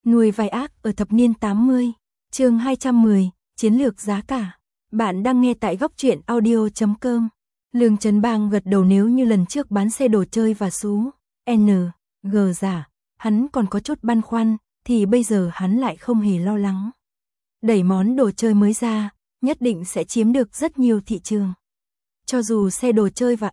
Nuôi vai ác ở thập niên 80, chương 210, chiến lược giá cả. Bạn đang nghe tại góc truyện audio.com. Lương Chấn Bang gật đầu, nếu như lần trước bán xe đồ chơi và xú G giả, hắn còn có chút băn khoăn, thì bây giờ hắn lại không hề lo lắng. Đẩy món đồ chơi mới ra, nhất định sẽ chiếm được rất nhiều thị trường. Cho dù xe đồ chơi và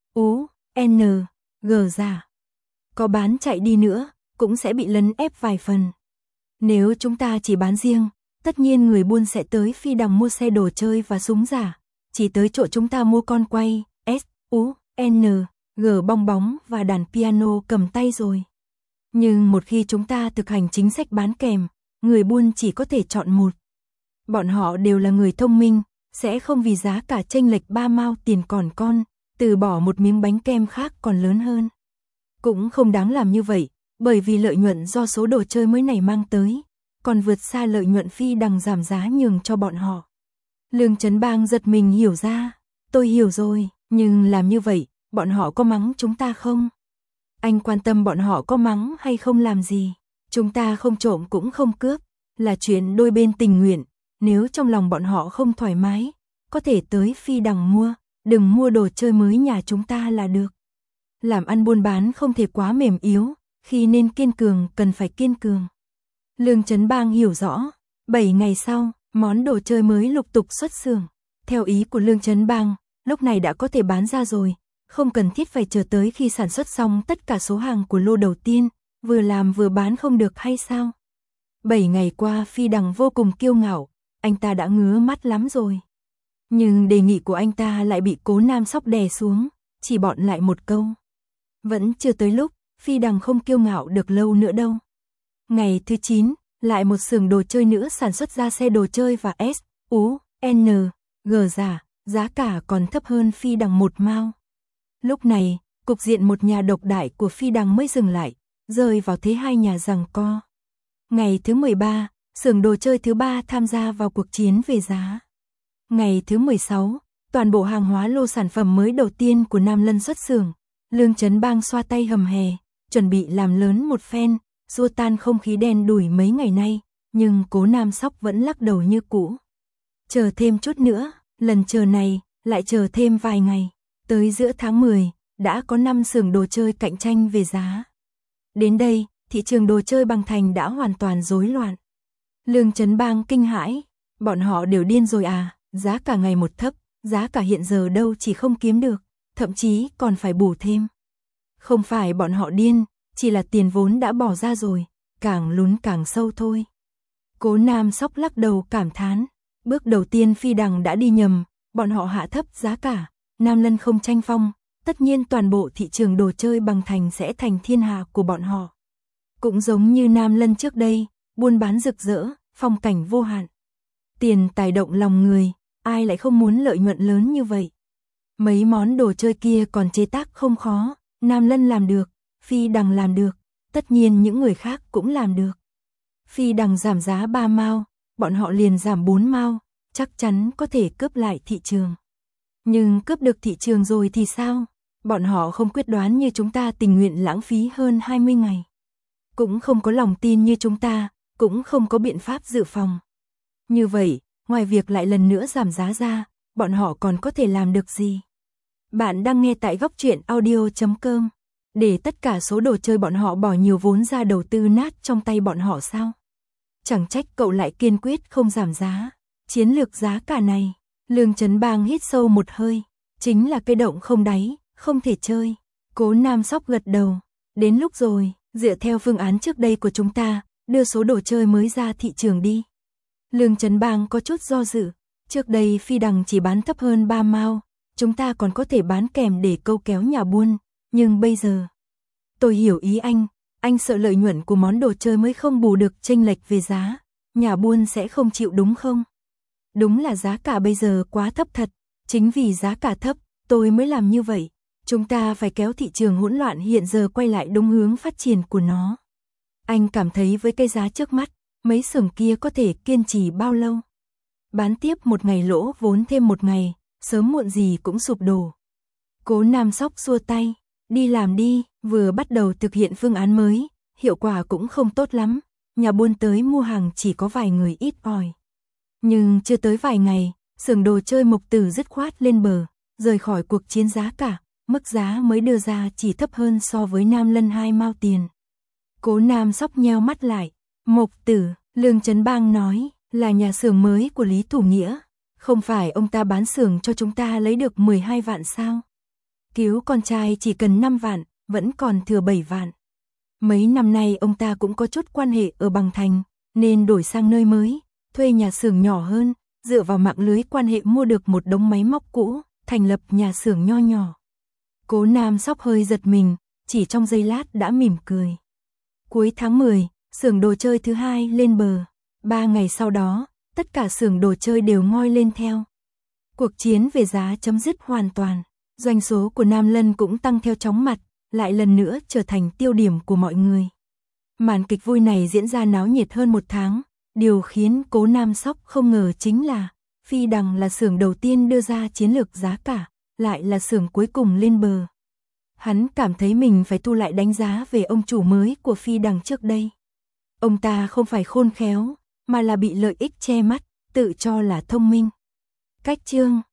G giả có bán chạy đi nữa, cũng sẽ bị lấn ép vài phần. Nếu chúng ta chỉ bán riêng, tất nhiên người buôn sẽ tới Phi Đằng mua xe đồ chơi và súng giả, chỉ tới chỗ chúng ta mua con quay, G bong bóng và đàn piano cầm tay rồi. Nhưng một khi chúng ta thực hành chính sách bán kèm, người buôn chỉ có thể chọn một. Bọn họ đều là người thông minh, sẽ không vì giá cả chênh lệch 3 mao tiền còn con, từ bỏ một miếng bánh kem khác còn lớn hơn. Cũng không đáng làm như vậy, bởi vì lợi nhuận do số đồ chơi mới này mang tới, còn vượt xa lợi nhuận Phi Đằng giảm giá nhường cho bọn họ. Lương Chấn Bang giật mình hiểu ra, tôi hiểu rồi, nhưng làm như vậy, bọn họ có mắng chúng ta không? Anh quan tâm bọn họ có mắng hay không làm gì? Chúng ta không trộm cũng không cướp, là chuyện đôi bên tình nguyện, nếu trong lòng bọn họ không thoải mái, có thể tới Phi Đằng mua, đừng mua đồ chơi mới nhà chúng ta là được. Làm ăn buôn bán không thể quá mềm yếu, khi nên kiên cường cần phải kiên cường. Lương Chấn Bang hiểu rõ, 7 ngày sau, món đồ chơi mới lục tục xuất xưởng. Theo ý của Lương Chấn Bang, lúc này đã có thể bán ra rồi, không cần thiết phải chờ tới khi sản xuất xong tất cả số hàng của lô đầu tiên, vừa làm vừa bán không được hay sao? 7 ngày qua Phi Đằng vô cùng kiêu ngạo, anh ta đã ngứa mắt lắm rồi. Nhưng đề nghị của anh ta lại bị Cố Nam Sóc đè xuống, chỉ bọn lại một câu. Vẫn chưa tới lúc, Phi Đằng không kiêu ngạo được lâu nữa đâu. Ngày thứ 9, lại một xưởng đồ chơi nữa sản xuất ra xe đồ chơi và G giả, giá cả còn thấp hơn Phi Đằng 1 mao. Lúc này, cục diện một nhà độc đại của Phi Đằng mới dừng lại, rơi vào thế hai nhà giằng co. Ngày thứ 13, xưởng đồ chơi thứ 3 tham gia vào cuộc chiến về giá. Ngày thứ 16, toàn bộ hàng hóa lô sản phẩm mới đầu tiên của Nam Lân xuất xưởng. Lương Chấn Bang xoa tay hầm hè, chuẩn bị làm lớn một phen, xua tan không khí đen đủi mấy ngày nay, nhưng Cố Nam Sóc vẫn lắc đầu như cũ. Chờ thêm chút nữa, lần chờ này, lại chờ thêm vài ngày, tới giữa tháng 10, đã có 5 xưởng đồ chơi cạnh tranh về giá. Đến đây, thị trường đồ chơi Bằng Thành đã hoàn toàn rối loạn. Lương Chấn Bang kinh hãi, bọn họ đều điên rồi à, giá cả ngày một thấp, giá cả hiện giờ đâu chỉ không kiếm được, thậm chí còn phải bù thêm. Không phải bọn họ điên, chỉ là tiền vốn đã bỏ ra rồi, càng lún càng sâu thôi. Cố Nam Sóc lắc đầu cảm thán, bước đầu tiên Phi Đằng đã đi nhầm, bọn họ hạ thấp giá cả, Nam Lân không tranh phong, tất nhiên toàn bộ thị trường đồ chơi Bằng Thành sẽ thành thiên hạ của bọn họ. Cũng giống như Nam Lân trước đây, buôn bán rực rỡ, phong cảnh vô hạn. Tiền tài động lòng người, ai lại không muốn lợi nhuận lớn như vậy. Mấy món đồ chơi kia còn chế tác không khó, Nam Lân làm được, Phi Đằng làm được, tất nhiên những người khác cũng làm được. Phi Đằng giảm giá 3 mao, bọn họ liền giảm 4 mao, chắc chắn có thể cướp lại thị trường. Nhưng cướp được thị trường rồi thì sao? Bọn họ không quyết đoán như chúng ta, tình nguyện lãng phí hơn 20 ngày. Cũng không có lòng tin như chúng ta, cũng không có biện pháp dự phòng. Như vậy, ngoài việc lại lần nữa giảm giá ra, bọn họ còn có thể làm được gì? Bạn đang nghe tại góc truyện audio.com. Để tất cả số đồ chơi bọn họ bỏ nhiều vốn ra đầu tư nát trong tay bọn họ sao? Chẳng trách cậu lại kiên quyết không giảm giá. Chiến lược giá cả này, Lương Chấn Bang hít sâu một hơi, chính là cây động không đáy, không thể chơi. Cố Nam Sóc gật đầu, đến lúc rồi, dựa theo phương án trước đây của chúng ta, đưa số đồ chơi mới ra thị trường đi. Lương Chấn Bang có chút do dự, trước đây Phi Đằng chỉ bán thấp hơn 3 mao, chúng ta còn có thể bán kèm để câu kéo nhà buôn, nhưng bây giờ, tôi hiểu ý anh sợ lợi nhuận của món đồ chơi mới không bù được chênh lệch về giá, nhà buôn sẽ không chịu đúng không? Đúng là giá cả bây giờ quá thấp thật, chính vì giá cả thấp, tôi mới làm như vậy. Chúng ta phải kéo thị trường hỗn loạn hiện giờ quay lại đúng hướng phát triển của nó. Anh cảm thấy với cái giá trước mắt, mấy xưởng kia có thể kiên trì bao lâu? Bán tiếp một ngày lỗ vốn thêm một ngày, sớm muộn gì cũng sụp đổ. Cố Nam Sóc xua tay, đi làm đi, vừa bắt đầu thực hiện phương án mới, hiệu quả cũng không tốt lắm. nhà buôn tới mua hàng chỉ có vài người ít ỏi. Nhưng chưa tới vài ngày, xưởng đồ chơi Mộc Tử dứt khoát lên bờ, rời khỏi cuộc chiến giá cả, mức giá mới đưa ra chỉ thấp hơn so với Nam Lân 2 mao tiền. Cố Nam Sóc nheo mắt lại, Mộc Tử, Lương Chấn Bang nói, là nhà xưởng mới của Lý Thủ Nghĩa, không phải ông ta bán xưởng cho chúng ta lấy được 12 vạn sao? Cứu con trai chỉ cần 5 vạn, vẫn còn thừa 7 vạn. Mấy năm nay ông ta cũng có chút quan hệ ở Bằng Thành, nên đổi sang nơi mới, thuê nhà xưởng nhỏ hơn, dựa vào mạng lưới quan hệ mua được một đống máy móc cũ, thành lập nhà xưởng nho nhỏ. Cố Nam Sóc hơi giật mình, chỉ trong giây lát đã mỉm cười. Cuối tháng 10, xưởng đồ chơi thứ hai lên bờ. 3 ngày sau đó, tất cả xưởng đồ chơi đều ngoi lên theo. Cuộc chiến về giá chấm dứt hoàn toàn. Doanh số của Nam Lân cũng tăng theo chóng mặt, lại lần nữa trở thành tiêu điểm của mọi người. Màn kịch vui này diễn ra náo nhiệt hơn 1 tháng. Điều khiến Cố Nam Sóc không ngờ chính là Phi Đằng là xưởng đầu tiên đưa ra chiến lược giá cả, lại là xưởng cuối cùng lên bờ. Hắn cảm thấy mình phải thu lại đánh giá về ông chủ mới của Phi Đằng trước đây. Ông ta không phải khôn khéo, mà là bị lợi ích che mắt, tự cho là thông minh. Cách chương